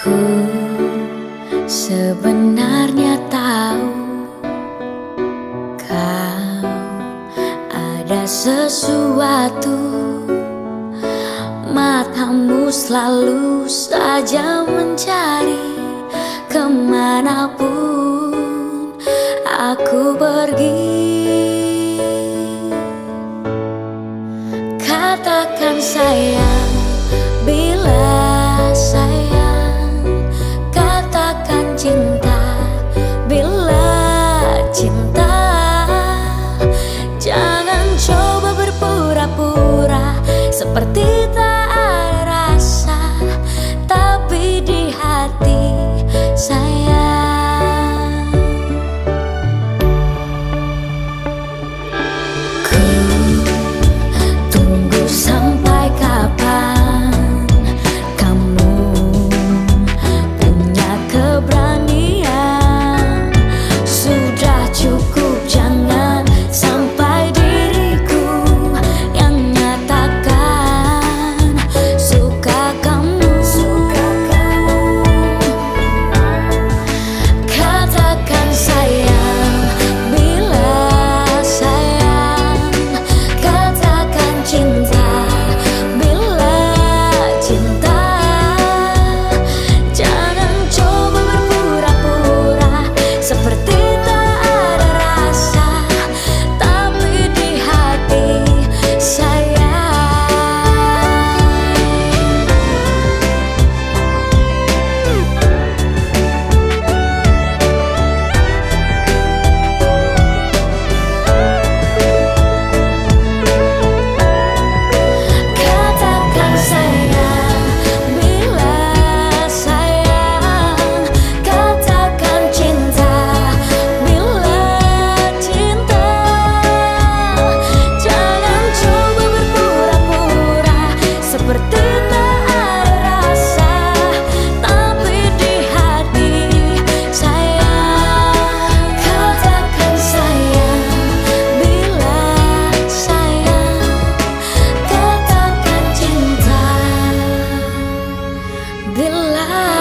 Ku sebenarnya tahu kau ada sesuatu. Matamu selalu saja mencari kemanapun aku pergi. Katakan sayang bila sayang, katakan cinta bila cinta. Jangan coba berpura-pura seperti tak ada rasa, tapi di hati sayang. Ku tunggu sampai kapan kamu punya keberanian. Sudah cukup, jangan sampai diriku yang nyatakan suka kamu. Katakan sayang bila sayang, katakan cinta bila cinta. Jangan coba berpura-pura seperti tak ada rasa, tapi di hati sayang. Katakan sayang bila sayang, katakan cinta bila cinta. Jangan coba berpura-pura seperti tak ada rasa, tapi di hati sayang. Katakan sayang bila sayang, katakan cinta bila